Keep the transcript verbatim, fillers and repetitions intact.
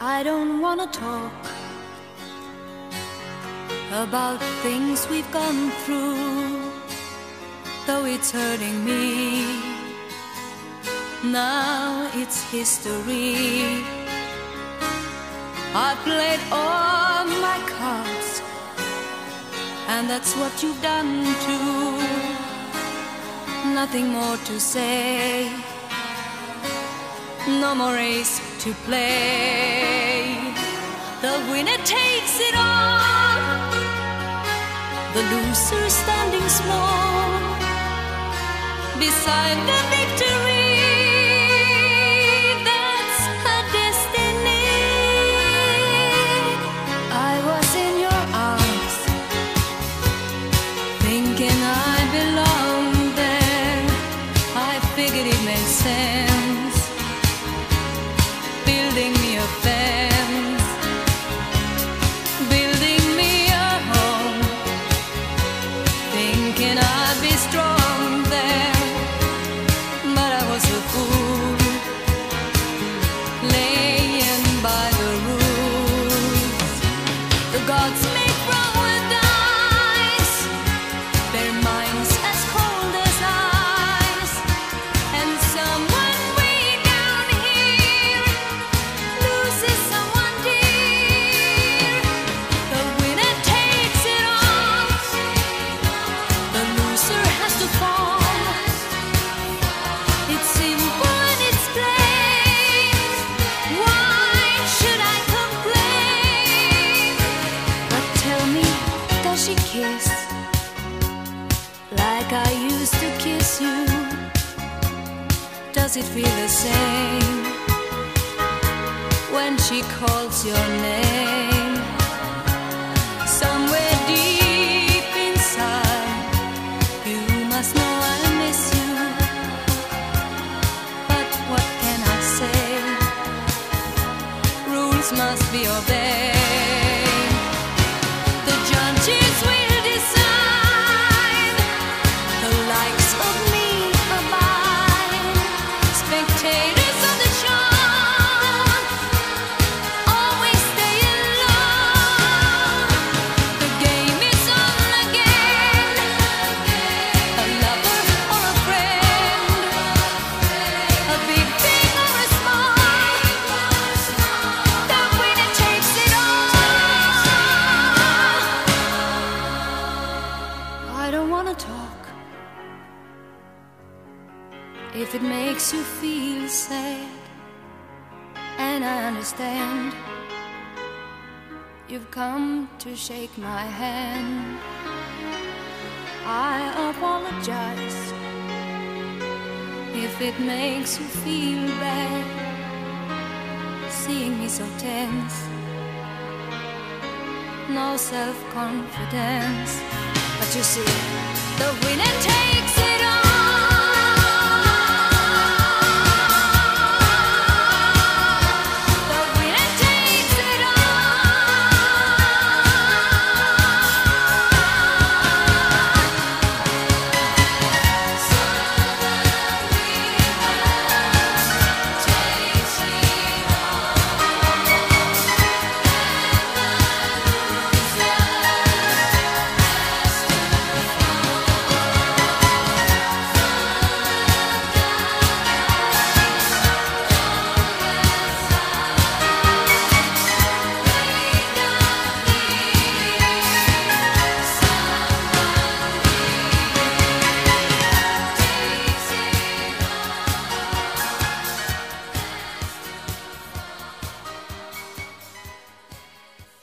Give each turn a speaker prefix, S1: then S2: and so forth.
S1: I don't wanna talk about things we've gone through, though it's hurting me. Now it's history. I've played all my cards, and that's what you've done too. Nothing more to say, no more race to play. The winner takes it all, the loser standing small beside the victory. That's her destiny. I was in your arms, thinking I belonged there. I figured it made sense, building me a fence, building me a home, thinking I'd be strong there. But I was a fool, laying by the rules. The gods make wrong with ice, their minds as cold as ice. And someone way down here loses someone dear. The winner takes it all, the loser has to fall. It's simple and it's plain. Why should I complain? But tell me, does she kiss like I used to kiss you? Does it feel the same when she calls your name? Somewhere deep inside, you must know I miss you. But what can I say? Rules must be obeyed. The judges will decide, the likes of me abide. Spectators of the show always stay alone. The game is on again, a lover or a friend, a big thing or a small, the winner takes it all. I don't wanna talk if it makes you feel sad, and I understand. You've come to shake my hand. I apologize if it makes you feel bad, seeing me so tense, no self-confidence. But you see, the winner takes